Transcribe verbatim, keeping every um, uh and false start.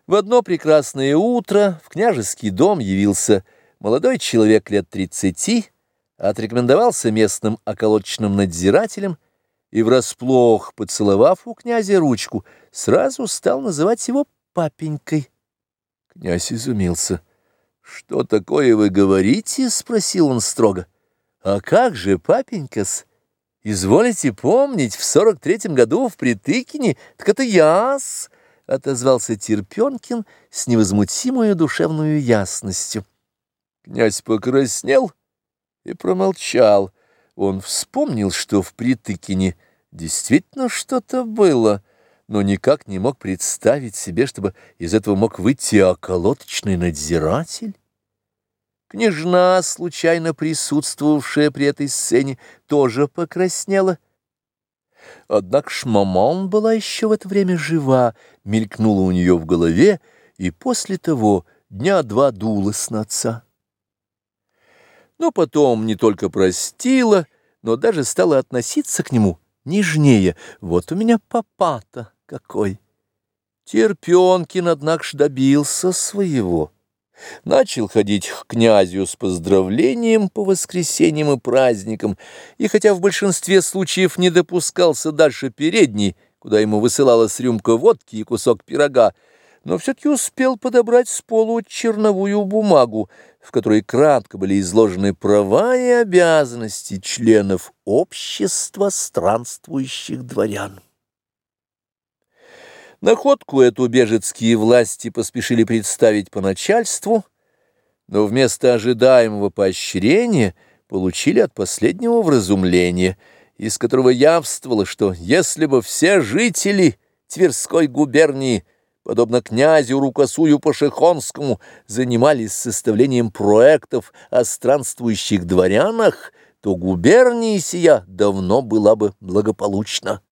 В одно прекрасное утро в княжеский дом явился молодой человек лет тридцати, отрекомендовался местным околоточным надзирателем и, врасплох поцеловав у князя ручку, сразу стал называть его папенькой. Князь изумился. «Что такое вы говорите?» — спросил он строго. «А как же, папенька-с? Изволите помнить, в сорок третьем году в Притыкине, так это я-с!» — отозвался Терпенкин с невозмутимой душевной ясностью. Князь покраснел и промолчал. Он вспомнил, что в Притыкине действительно что-то было, но никак не мог представить себе, чтобы из этого мог выйти околоточный надзиратель. Княжна, случайно присутствовавшая при этой сцене, тоже покраснела. Однако ж маман была еще в это время жива, мелькнула у нее в голове, и после того дня два дулась на отца. Но потом не только простила, но даже стала относиться к нему нежнее. Вот у меня папа-то какой! Терпенкин, однако ж, добился своего. Начал ходить к князю с поздравлением по воскресеньям и праздникам, и хотя в большинстве случаев не допускался дальше передней, куда ему высылалась рюмка водки и кусок пирога, но все-таки успел подобрать с полу черновую бумагу, в которой кратко были изложены права и обязанности членов общества странствующих дворян. Находку эту бежецкие власти поспешили представить по начальству, но вместо ожидаемого поощрения получили от последнего вразумление, из которого явствовало, что если бы все жители Тверской губернии, подобно князю Рукосую Пашихонскому, занимались составлением проектов о странствующих дворянах, то губерния сия давно была бы благополучна.